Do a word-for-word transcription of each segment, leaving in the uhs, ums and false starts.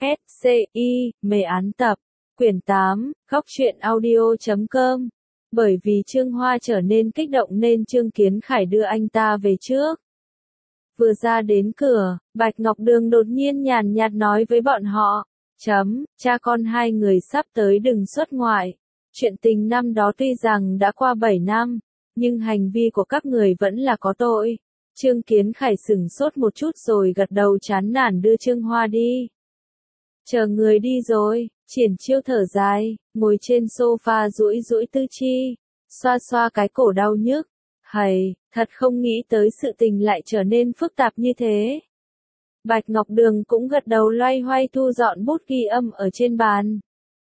S C I, mê án tập, quyển tám, góc truyện audio chấm com. Bởi vì Trương Hoa trở nên kích động nên Trương Kiến Khải đưa anh ta về trước. Vừa ra đến cửa, Bạch Ngọc Đường đột nhiên nhàn nhạt nói với bọn họ, chấm, cha con hai người sắp tới đừng xuất ngoại. Chuyện tình năm đó tuy rằng đã qua bảy năm, nhưng hành vi của các người vẫn là có tội. Trương Kiến Khải sửng sốt một chút rồi gật đầu chán nản đưa Trương Hoa đi. Chờ người đi rồi, Triển Chiêu thở dài, ngồi trên sofa duỗi duỗi tư chi, xoa xoa cái cổ đau nhức. Hầy, thật không nghĩ tới sự tình lại trở nên phức tạp như thế. Bạch Ngọc Đường cũng gật đầu loay hoay thu dọn bút ghi âm ở trên bàn.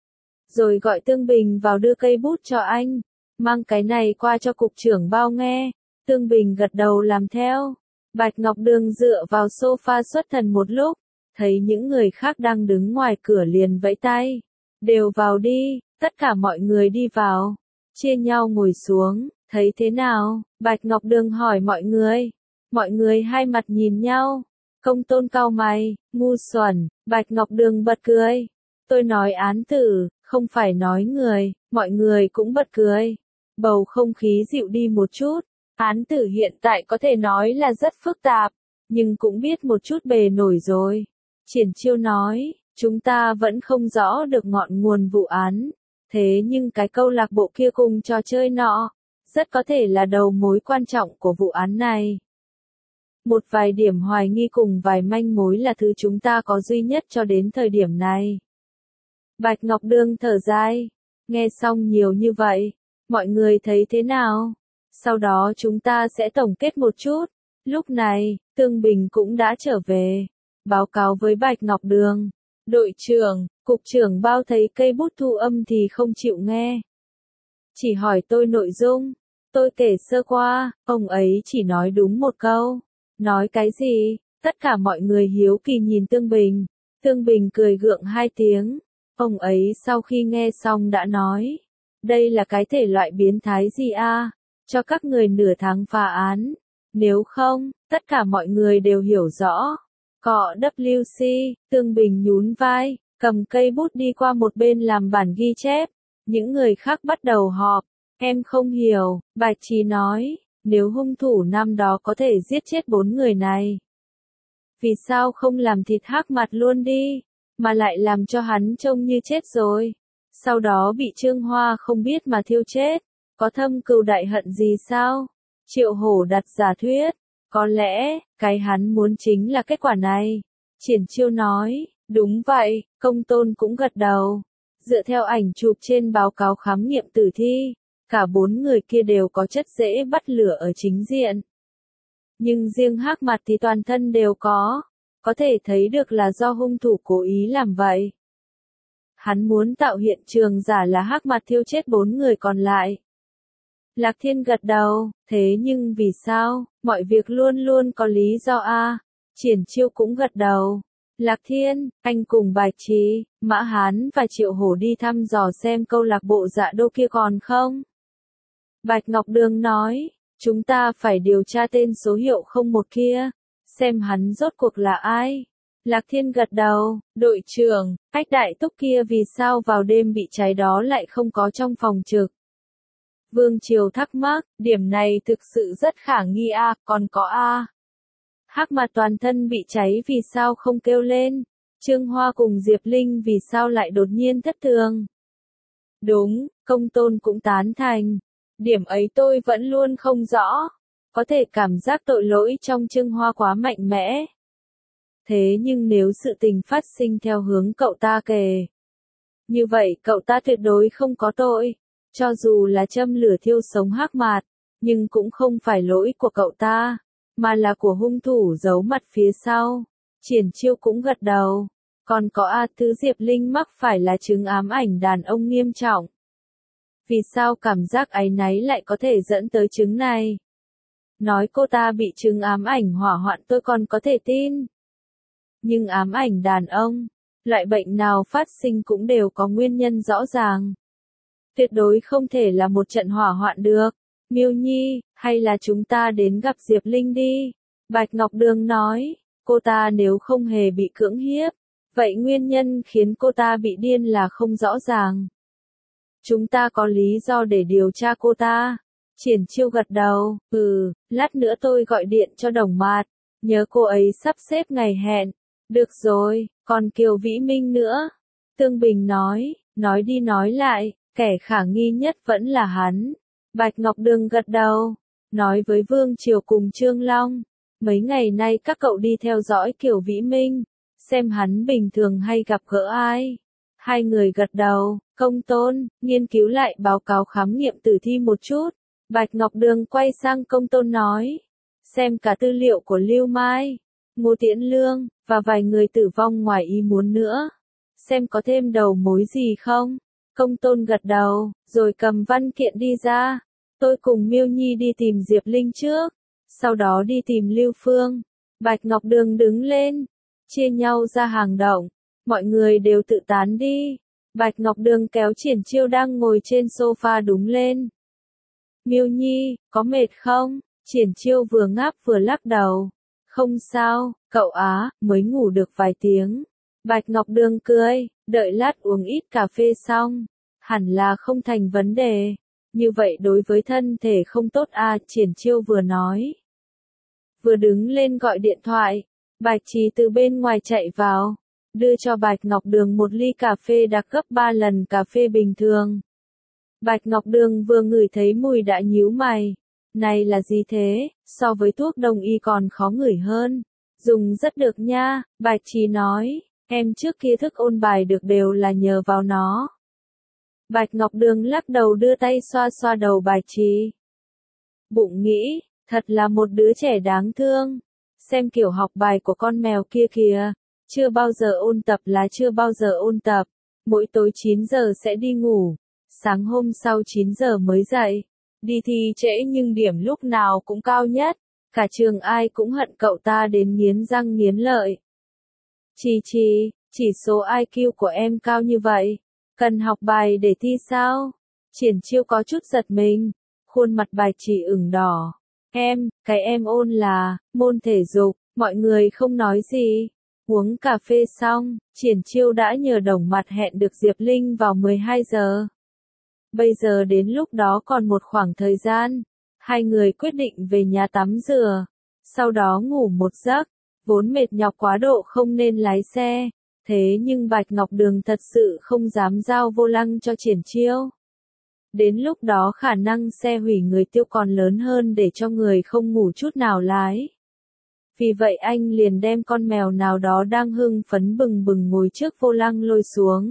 Rồi gọi Tương Bình vào đưa cây bút cho anh, mang cái này qua cho cục trưởng bao nghe. Tương Bình gật đầu làm theo. Bạch Ngọc Đường dựa vào sofa xuất thần một lúc, thấy những người khác đang đứng ngoài cửa liền vẫy tay. Đều vào đi, tất cả mọi người đi vào. Chia nhau ngồi xuống, thấy thế nào? Bạch Ngọc Đường hỏi mọi người. Mọi người hai mặt nhìn nhau. Công Tôn cau mày, ngu xuẩn. Bạch Ngọc Đường bật cười. Tôi nói án tử, không phải nói người. Mọi người cũng bật cười. Bầu không khí dịu đi một chút. Án tử hiện tại có thể nói là rất phức tạp, nhưng cũng biết một chút bề nổi rồi. Triển Chiêu nói, chúng ta vẫn không rõ được ngọn nguồn vụ án, thế nhưng cái câu lạc bộ kia cùng trò chơi nọ, rất có thể là đầu mối quan trọng của vụ án này. Một vài điểm hoài nghi cùng vài manh mối là thứ chúng ta có duy nhất cho đến thời điểm này. Bạch Ngọc Đường thở dài, nghe xong nhiều như vậy, mọi người thấy thế nào? Sau đó chúng ta sẽ tổng kết một chút. Lúc này, Tương Bình cũng đã trở về. Báo cáo với Bạch Ngọc Đường. Đội trưởng, cục trưởng Bao thấy cây bút thu âm thì không chịu nghe. Chỉ hỏi tôi nội dung. Tôi kể sơ qua, ông ấy chỉ nói đúng một câu. Nói cái gì? Tất cả mọi người hiếu kỳ nhìn Tương Bình. Tương Bình cười gượng hai tiếng. Ông ấy sau khi nghe xong đã nói. Đây là cái thể loại biến thái gì a? Cho các người nửa tháng phá án. Nếu không, tất cả mọi người đều hiểu rõ. Cọ W C, Tương Bình nhún vai, cầm cây bút đi qua một bên làm bản ghi chép. Những người khác bắt đầu họp. Em không hiểu, Bạch Trí nói, nếu hung thủ năm đó có thể giết chết bốn người này. Vì sao không làm thịt Hắc Mặt luôn đi, mà lại làm cho hắn trông như chết rồi. Sau đó bị Trương Hoa không biết mà thiêu chết. Có thâm cừu đại hận gì sao? Triệu Hổ đặt giả thuyết. Có lẽ, cái hắn muốn chính là kết quả này. Triển Chiêu nói, đúng vậy, Công Tôn cũng gật đầu. Dựa theo ảnh chụp trên báo cáo khám nghiệm tử thi, cả bốn người kia đều có chất dễ bắt lửa ở chính diện. Nhưng riêng Hắc Mặt thì toàn thân đều có. Có thể thấy được là do hung thủ cố ý làm vậy. Hắn muốn tạo hiện trường giả là Hắc Mặt thiêu chết bốn người còn lại. Lạc Thiên gật đầu, thế nhưng vì sao, mọi việc luôn luôn có lý do a. Triển Chiêu cũng gật đầu. Lạc Thiên, anh cùng Bạch Trí, Mã Hán và Triệu Hổ đi thăm dò xem câu lạc bộ dạ đô kia còn không. Bạch Ngọc Đường nói, chúng ta phải điều tra tên số hiệu không một kia, xem hắn rốt cuộc là ai. Lạc Thiên gật đầu, đội trưởng, Ách Đại Túc kia vì sao vào đêm bị cháy đó lại không có trong phòng trực. Vương Triều thắc mắc, điểm này thực sự rất khả nghi a, còn có a. Hắc Mặt toàn thân bị cháy vì sao không kêu lên? Trương Hoa cùng Diệp Linh vì sao lại đột nhiên thất thường? Đúng, Công Tôn cũng tán thành. Điểm ấy tôi vẫn luôn không rõ. Có thể cảm giác tội lỗi trong Trương Hoa quá mạnh mẽ. Thế nhưng nếu sự tình phát sinh theo hướng cậu ta kể, như vậy cậu ta tuyệt đối không có tội. Cho dù là châm lửa thiêu sống Hắc Mặt, nhưng cũng không phải lỗi của cậu ta, mà là của hung thủ giấu mặt phía sau. Triển Chiêu cũng gật đầu. Còn có A Thứ Diệp Linh mắc phải là chứng ám ảnh đàn ông nghiêm trọng. Vì sao cảm giác áy náy lại có thể dẫn tới chứng này? Nói cô ta bị chứng ám ảnh hỏa hoạn tôi còn có thể tin. Nhưng ám ảnh đàn ông, loại bệnh nào phát sinh cũng đều có nguyên nhân rõ ràng. Tuyệt đối không thể là một trận hỏa hoạn được. Miêu Nhi, hay là chúng ta đến gặp Diệp Linh đi. Bạch Ngọc Đường nói, cô ta nếu không hề bị cưỡng hiếp, Vậy nguyên nhân khiến cô ta bị điên là không rõ ràng. Chúng ta có lý do để điều tra cô ta. Triển Chiêu gật đầu, ừ, lát nữa tôi gọi điện cho Đồng Mạt, nhớ cô ấy sắp xếp ngày hẹn. Được rồi, còn Kiều Vĩ Minh nữa. Tương Bình nói, nói đi nói lại, kẻ khả nghi nhất vẫn là hắn. Bạch Ngọc Đường gật đầu, nói với Vương Triều cùng Trương Long, mấy ngày nay các cậu đi theo dõi Kiều Vĩ Minh, xem hắn bình thường hay gặp gỡ ai. Hai người gật đầu, Công Tôn, nghiên cứu lại báo cáo khám nghiệm tử thi một chút. Bạch Ngọc Đường quay sang Công Tôn nói, xem cả tư liệu của Lưu Mai, Ngô Tiễn Lương, và vài người tử vong ngoài ý muốn nữa. Xem có thêm đầu mối gì không? Công Tôn gật đầu, rồi cầm văn kiện đi ra. Tôi cùng Miêu Nhi đi tìm Diệp Linh trước, sau đó đi tìm Lưu Phương. Bạch Ngọc Đường đứng lên, chia nhau ra hàng động, mọi người đều tự tán đi. Bạch Ngọc Đường kéo Triển Chiêu đang ngồi trên sofa đúng lên. Miêu Nhi, có mệt không? Triển Chiêu vừa ngáp vừa lắc đầu. Không sao, cậu á, mới ngủ được vài tiếng. Bạch Ngọc Đường cười, đợi lát uống ít cà phê xong, hẳn là không thành vấn đề. Như vậy đối với thân thể không tốt à, Triển Chiêu vừa nói. Vừa đứng lên gọi điện thoại, Bạch Trì từ bên ngoài chạy vào, đưa cho Bạch Ngọc Đường một ly cà phê đặc gấp ba lần cà phê bình thường. Bạch Ngọc Đường vừa ngửi thấy mùi đã nhíu mày. Này là gì thế, so với thuốc đông y còn khó ngửi hơn. Dùng rất được nha, Bạch Trì nói, em trước kia thức ôn bài được đều là nhờ vào nó. Bạch Ngọc Đường lắc đầu đưa tay xoa xoa đầu Bạch Trì. Bụng nghĩ, thật là một đứa trẻ đáng thương. Xem kiểu học bài của con mèo kia kìa, chưa bao giờ ôn tập là chưa bao giờ ôn tập. Mỗi tối chín giờ sẽ đi ngủ, sáng hôm sau chín giờ mới dậy. Đi thi trễ nhưng điểm lúc nào cũng cao nhất. Cả trường ai cũng hận cậu ta đến nghiến răng nghiến lợi. Trì Trì, chỉ số i kiu của em cao như vậy, cần học bài để thi sao? Triển Chiêu có chút giật mình, khuôn mặt Bạch Trì ửng đỏ. Em, cái em ôn là, môn thể dục, mọi người không nói gì. Uống cà phê xong, Triển Chiêu đã nhờ Đồng Mạt hẹn được Diệp Linh vào mười hai giờ. Bây giờ đến lúc đó còn một khoảng thời gian, hai người quyết định về nhà tắm rửa, sau đó ngủ một giấc, vốn mệt nhọc quá độ không nên lái xe, thế nhưng Bạch Ngọc Đường thật sự không dám giao vô lăng cho Triển Chiêu. Đến lúc đó khả năng xe hủy người tiêu còn lớn hơn để cho người không ngủ chút nào lái. Vì vậy anh liền đem con mèo nào đó đang hưng phấn bừng bừng ngồi trước vô lăng lôi xuống.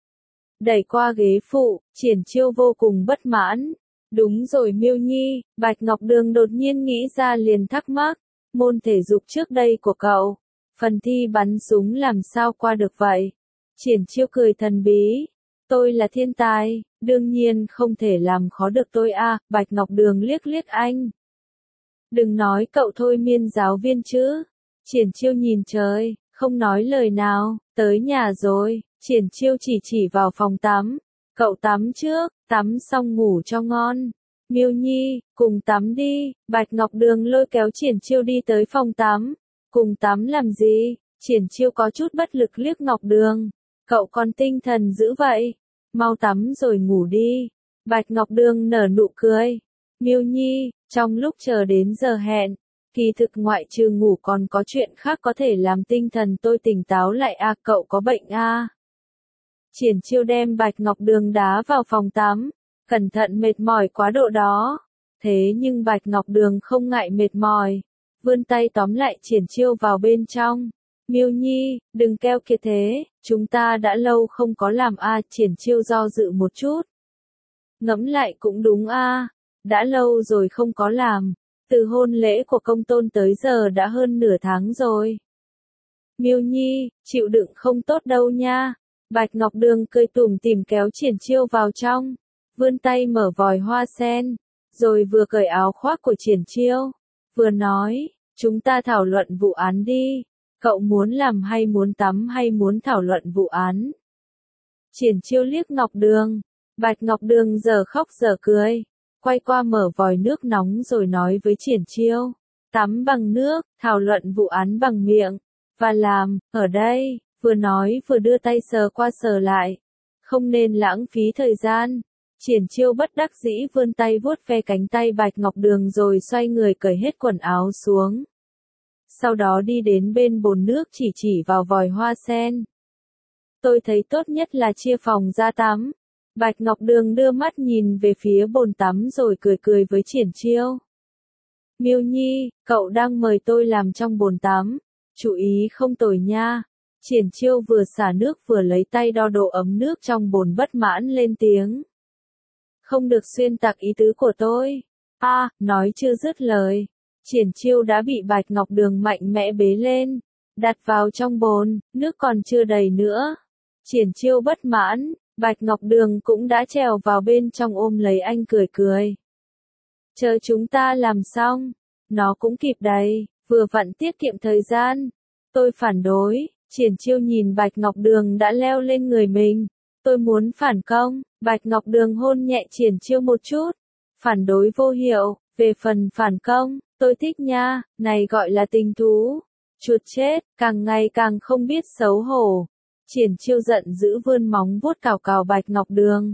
Đẩy qua ghế phụ, Triển Chiêu vô cùng bất mãn. Đúng rồi Miêu Nhi, Bạch Ngọc Đường đột nhiên nghĩ ra liền thắc mắc. Môn thể dục trước đây của cậu, phần thi bắn súng làm sao qua được vậy? Triển Chiêu cười thần bí. Tôi là thiên tài, đương nhiên không thể làm khó được tôi a. À, Bạch Ngọc Đường liếc liếc anh. Đừng nói cậu thôi miên giáo viên chứ. Triển Chiêu nhìn trời, không nói lời nào, tới nhà rồi. Triển Chiêu chỉ chỉ vào phòng tắm. Cậu tắm trước, tắm xong ngủ cho ngon. Miêu Nhi, cùng tắm đi. Bạch Ngọc Đường lôi kéo Triển Chiêu đi tới phòng tắm. Cùng tắm làm gì? Triển Chiêu có chút bất lực liếc Ngọc Đường. Cậu còn tinh thần dữ vậy. Mau tắm rồi ngủ đi. Bạch Ngọc Đường nở nụ cười. Miêu Nhi, trong lúc chờ đến giờ hẹn, kỳ thực ngoại trừ ngủ còn có chuyện khác có thể làm tinh thần tôi tỉnh táo lại à, cậu có bệnh à? Triển Chiêu đem Bạch Ngọc Đường đá vào phòng tắm, cẩn thận mệt mỏi quá độ đó. Thế nhưng Bạch Ngọc Đường không ngại mệt mỏi, vươn tay tóm lại Triển Chiêu vào bên trong. Miêu Nhi, đừng keo kiệt thế, chúng ta đã lâu không có làm a. À, Triển Chiêu do dự một chút. Ngẫm lại cũng đúng a, à, đã lâu rồi không có làm, từ hôn lễ của Công Tôn tới giờ đã hơn nửa tháng rồi. Miêu Nhi, chịu đựng không tốt đâu nha. Bạch Ngọc Đường cười tủm tỉm kéo Triển Chiêu vào trong, vươn tay mở vòi hoa sen, rồi vừa cởi áo khoác của Triển Chiêu, vừa nói, chúng ta thảo luận vụ án đi, cậu muốn làm hay muốn tắm hay muốn thảo luận vụ án? Triển Chiêu liếc Ngọc Đường, Bạch Ngọc Đường giờ khóc giờ cười, quay qua mở vòi nước nóng rồi nói với Triển Chiêu, tắm bằng nước, thảo luận vụ án bằng miệng, và làm, ở đây, Vừa nói vừa đưa tay sờ qua sờ lại. Không nên lãng phí thời gian. Triển Chiêu bất đắc dĩ vươn tay vuốt ve cánh tay Bạch Ngọc Đường rồi xoay người cởi hết quần áo xuống. Sau đó đi đến bên bồn nước chỉ chỉ vào vòi hoa sen. Tôi thấy tốt nhất là chia phòng ra tắm. Bạch Ngọc Đường đưa mắt nhìn về phía bồn tắm rồi cười cười với Triển Chiêu. Miêu Nhi, cậu đang mời tôi làm trong bồn tắm. Chú ý không tồi nha. Triển Chiêu vừa xả nước vừa lấy tay đo độ ấm nước trong bồn bất mãn lên tiếng. Không được xuyên tạc ý tứ của tôi. A, à, nói chưa dứt lời. Triển Chiêu đã bị Bạch Ngọc Đường mạnh mẽ bế lên. Đặt vào trong bồn, nước còn chưa đầy nữa. Triển Chiêu bất mãn, Bạch Ngọc Đường cũng đã trèo vào bên trong ôm lấy anh cười cười. Chờ chúng ta làm xong, nó cũng kịp đấy, vừa vặn tiết kiệm thời gian. Tôi phản đối, Triển Chiêu nhìn Bạch Ngọc Đường đã leo lên người mình. Tôi muốn phản công, Bạch Ngọc Đường hôn nhẹ Triển Chiêu một chút. Phản đối vô hiệu, về phần phản công, tôi thích nha, này gọi là tình thú. Chuột chết, càng ngày càng không biết xấu hổ. Triển Chiêu giận dữ vươn móng vuốt cào cào Bạch Ngọc Đường.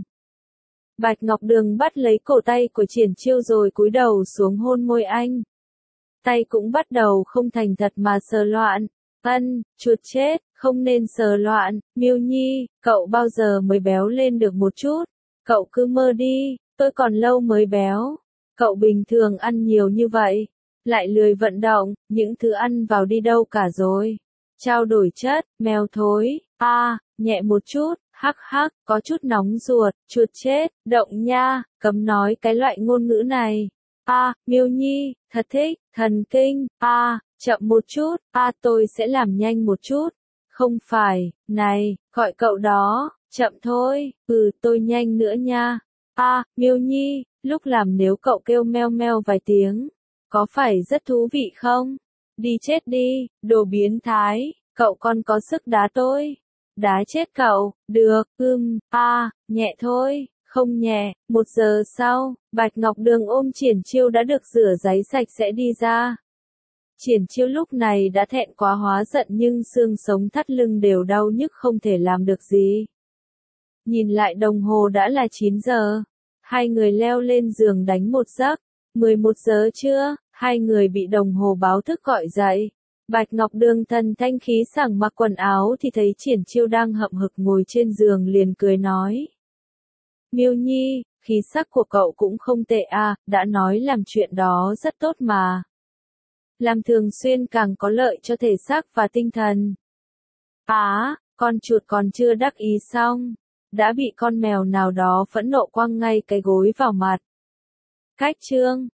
Bạch Ngọc Đường bắt lấy cổ tay của Triển Chiêu rồi cúi đầu xuống hôn môi anh. Tay cũng bắt đầu không thành thật mà sờ loạn. Ân, chuột chết, không nên sờ loạn. Miêu Nhi, cậu bao giờ mới béo lên được một chút? Cậu cứ mơ đi, tôi còn lâu mới béo. Cậu bình thường ăn nhiều như vậy, lại lười vận động, những thứ ăn vào đi đâu cả rồi. Trao đổi chất, mèo thối. A, à, nhẹ một chút, hắc hắc, có chút nóng ruột, chuột chết, động nha, cấm nói cái loại ngôn ngữ này. A, à, Miêu Nhi, thật thích, thần kinh. A, à, chậm một chút, a à, tôi sẽ làm nhanh một chút. Không phải, này, gọi cậu đó, chậm thôi, ừ, tôi nhanh nữa nha. A, à, Miêu Nhi, lúc làm nếu cậu kêu meo meo vài tiếng, có phải rất thú vị không? Đi chết đi, đồ biến thái, cậu còn có sức đá tôi. Đá chết cậu, được, ưm, a, à, nhẹ thôi, không nhẹ. Một giờ sau, Bạch Ngọc Đường ôm Triển Chiêu đã được rửa ráy sạch sẽ đi ra. Triển Chiêu lúc này đã thẹn quá hóa giận nhưng xương sống thắt lưng đều đau nhức không thể làm được gì. Nhìn lại đồng hồ đã là chín giờ. Hai người leo lên giường đánh một giấc. mười một giờ trưa, hai người bị đồng hồ báo thức gọi dậy. Bạch Ngọc Đường thần thanh khí sảng mặc quần áo thì thấy Triển Chiêu đang hậm hực ngồi trên giường liền cười nói. Miêu Nhi, khí sắc của cậu cũng không tệ à, đã nói làm chuyện đó rất tốt mà. Làm thường xuyên càng có lợi cho thể xác và tinh thần. Á, con chuột còn chưa đắc ý xong, đã bị con mèo nào đó phẫn nộ quăng ngay cái gối vào mặt. Cách chương